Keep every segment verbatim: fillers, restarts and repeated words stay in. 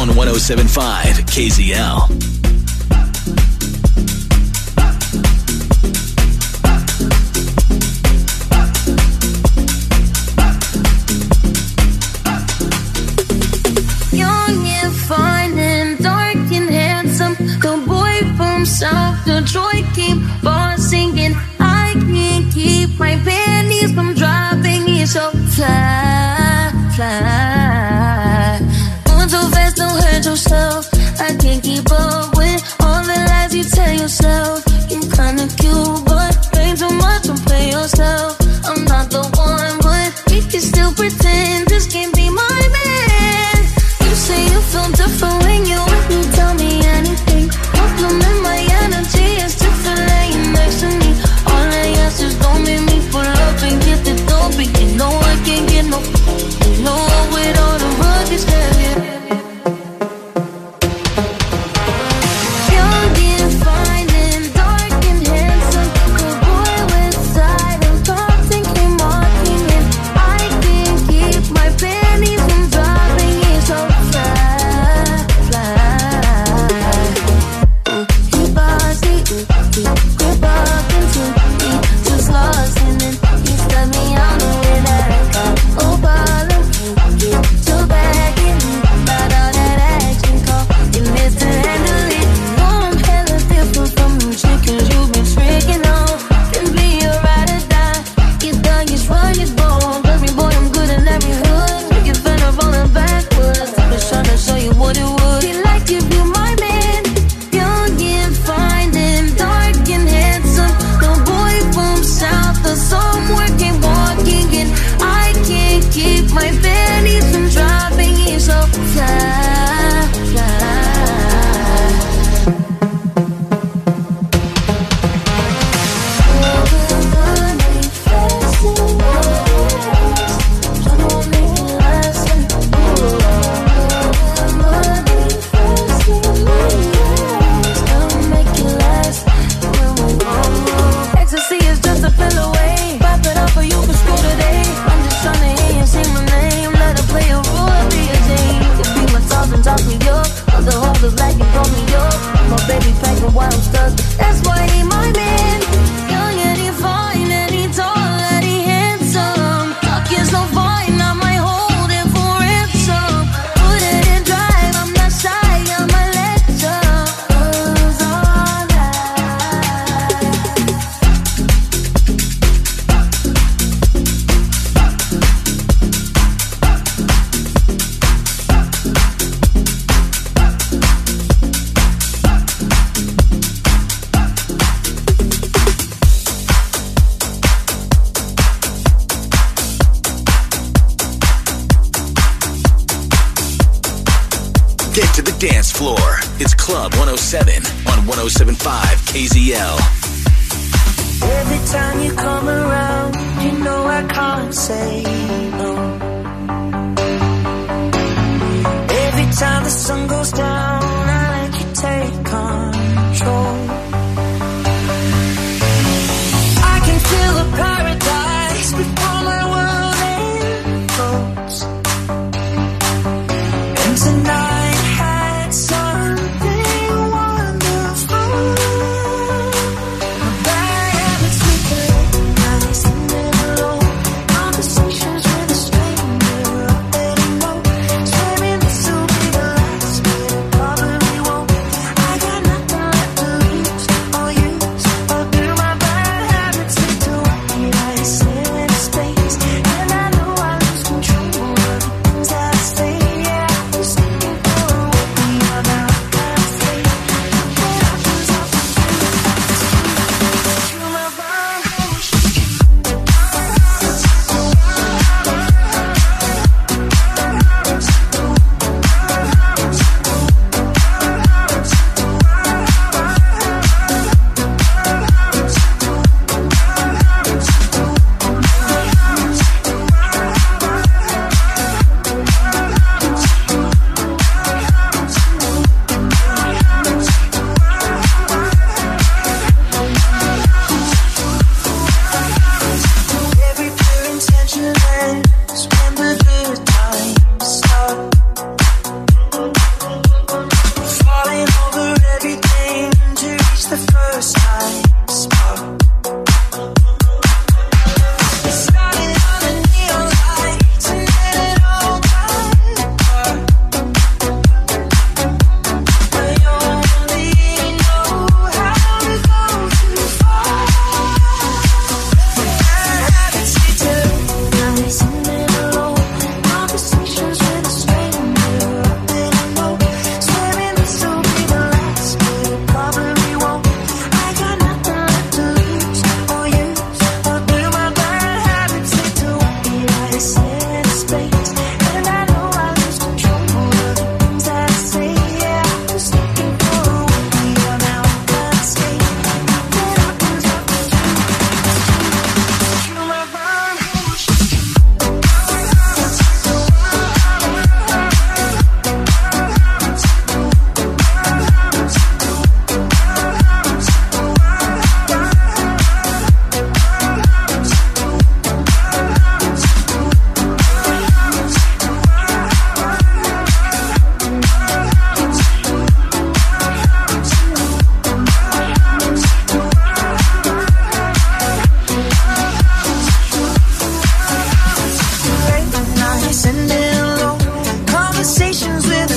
on one oh seven point five K Z L. Young and fine and dark and handsome, the boy from South Detroit keep on singing. I can't keep my panties from dropping. It's so fly, fly. Going so fast, don't hurt yourself. I can't keep up with all the lies you tell yourself. You're kinda cute, but ain't too much, don't play yourself. I'm not the one, but we can still pretend this can't be my man. You say you feel different when you with me, tell me anything. Compliment my energy, it's different laying next to me. All I ask is don't make me pull up and get the dope. You know I can't get no, no with all the rugged stuff. Get to the dance floor. It's Club one oh seven on one oh seven point five K Z L. Every time you come around, you know I can't say no. Every time the sun goes down, I let you take control. I can feel a paradise before my world implodes. And tonight Swimming, this will be the last bit.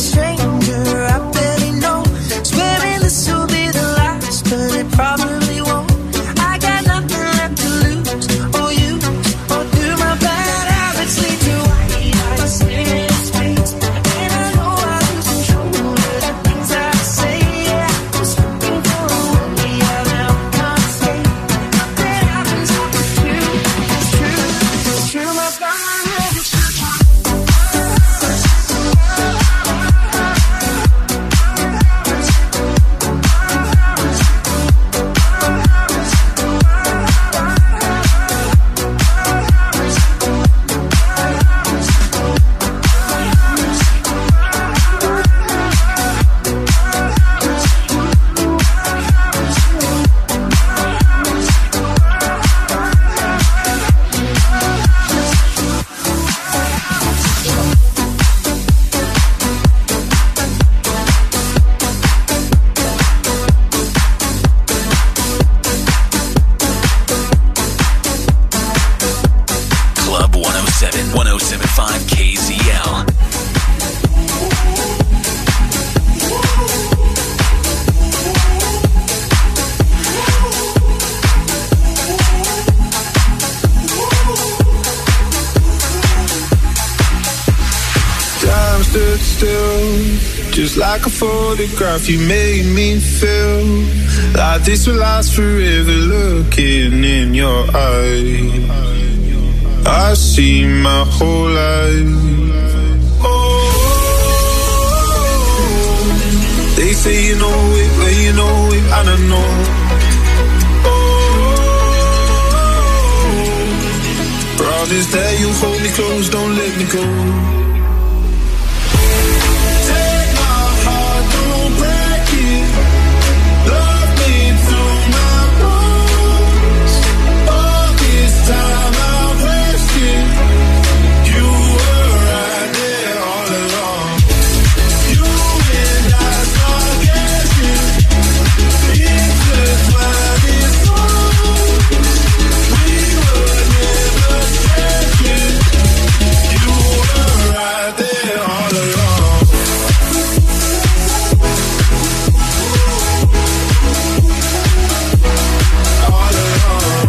stranger I barely know. Swearing this will be the last, but it probably won't. I got nothing left to lose or use, or do my bad habits lead to white eyes staring in space? And I know I lose control of the things I say. Yeah, I was looking for a way out now I can't stay. Nothing happens with you. It's true, it's true. My bad habits. one oh seven point five K Z L. Time stood still, just like a photograph. You made me feel like this will last forever. Looking in your eyes, I see my whole life. Oh, they say you know it, but you know it, I don't know. Oh, promise that you hold me close, don't let me go. Take my heart, don't break it. Love me through my bones. All this time I you were right there all along. You and I start getting intertwined in songs. We were never strangers. You were right there all along. All along.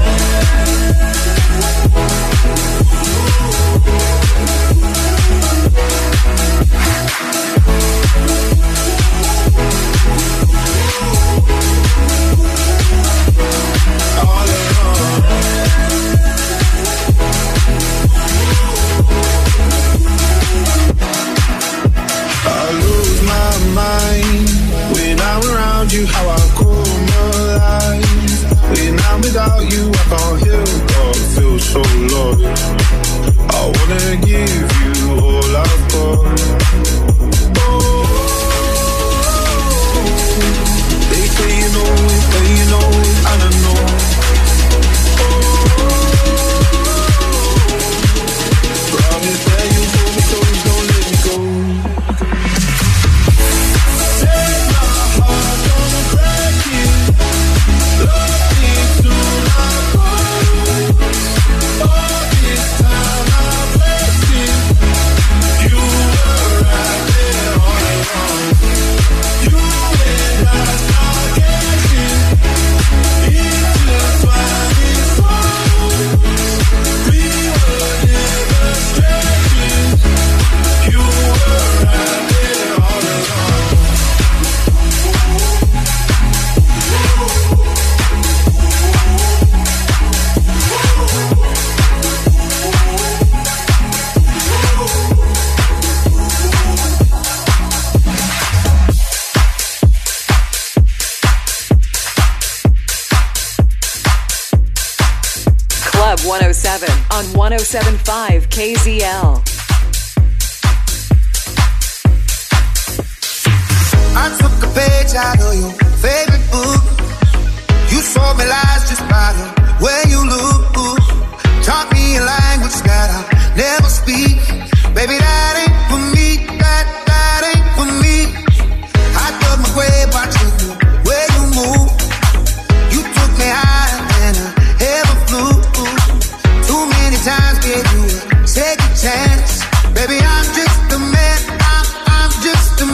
You how I come alive. When I'm without you, I can't help but feel so lost. I wanna give you all I've got. Oh, they say you know it, but you know it, I don't know. Oh, promise that you hold me close, don't let me go. one oh seven on one oh seven point five K Z L. I took a page out of your favorite book. You told me lies just by the way you look. Taught me a language that I never speak. Baby, that ain't for me. That, that ain't for me. I dug my grave watching the way you move. You took me higher than I ever flew. Too many times gave you a second chance. Baby, I'm just a man. I'm, I'm just a man.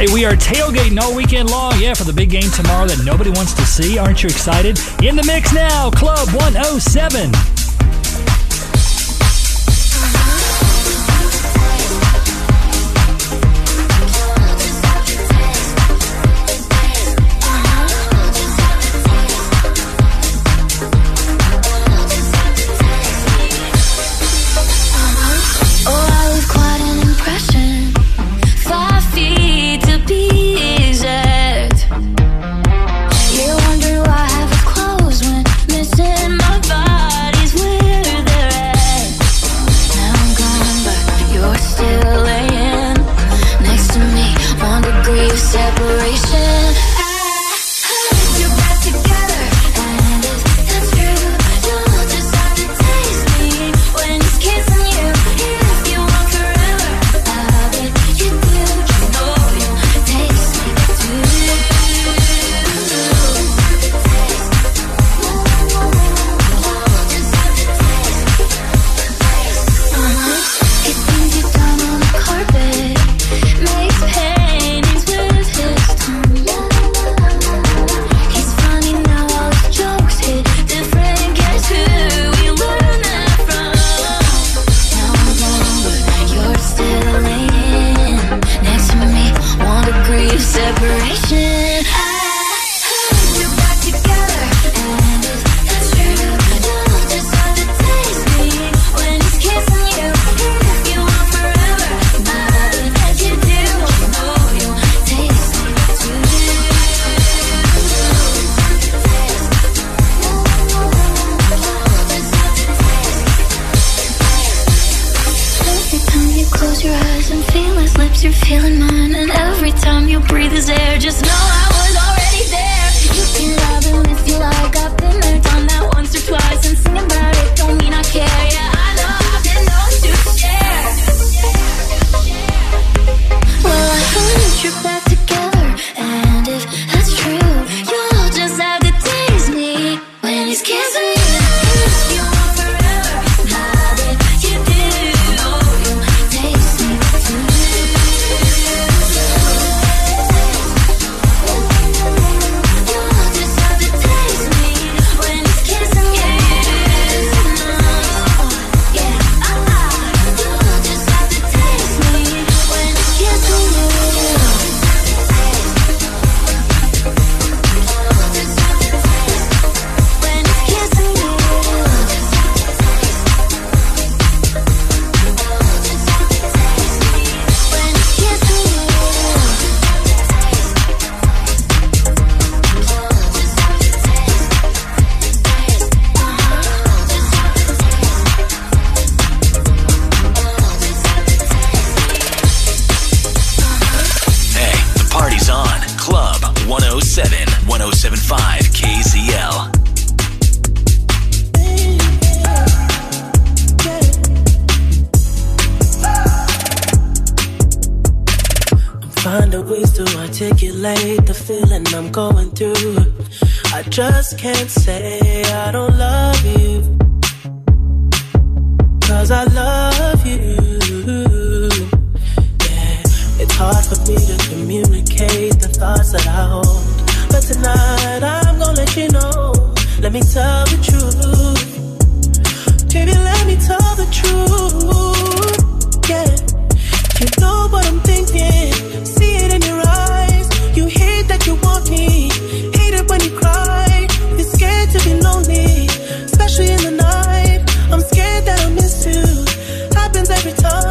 Hey, we are tailgating all weekend long, yeah, for the big game tomorrow that nobody wants to see. Aren't you excited? In the mix now, Club one oh seven.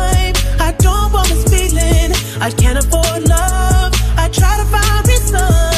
I can't afford love. I try to find reason.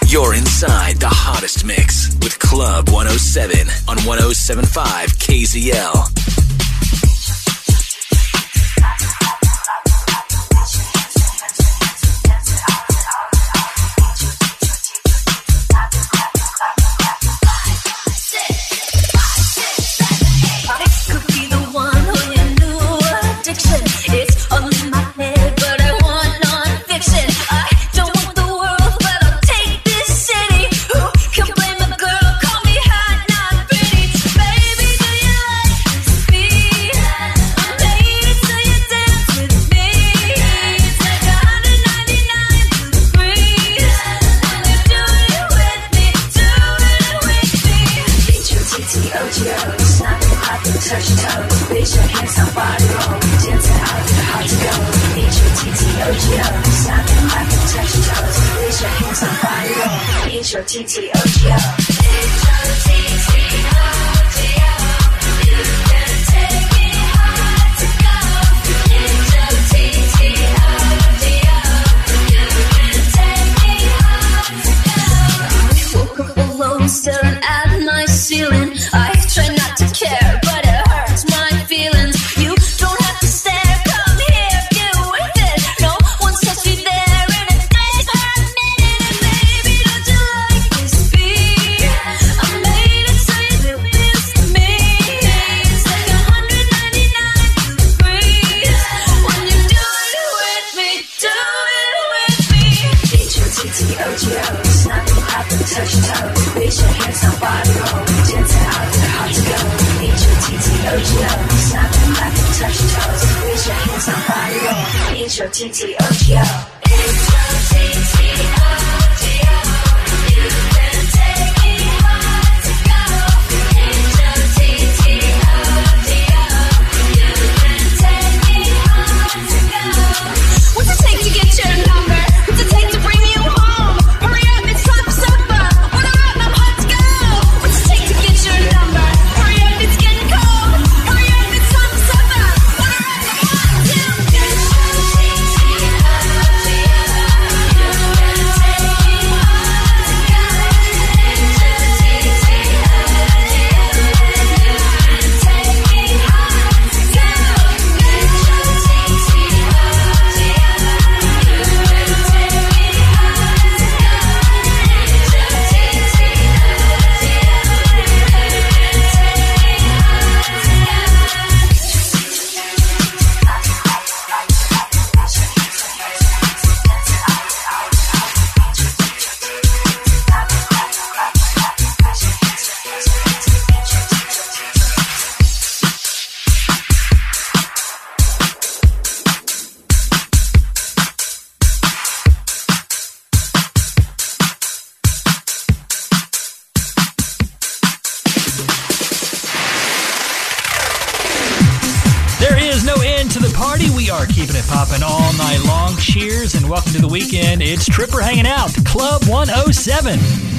You're inside the hottest mix with Club one oh seven on one oh seven point five K Z L. Welcome to the weekend. It's Tripper hanging out, Club one oh seven.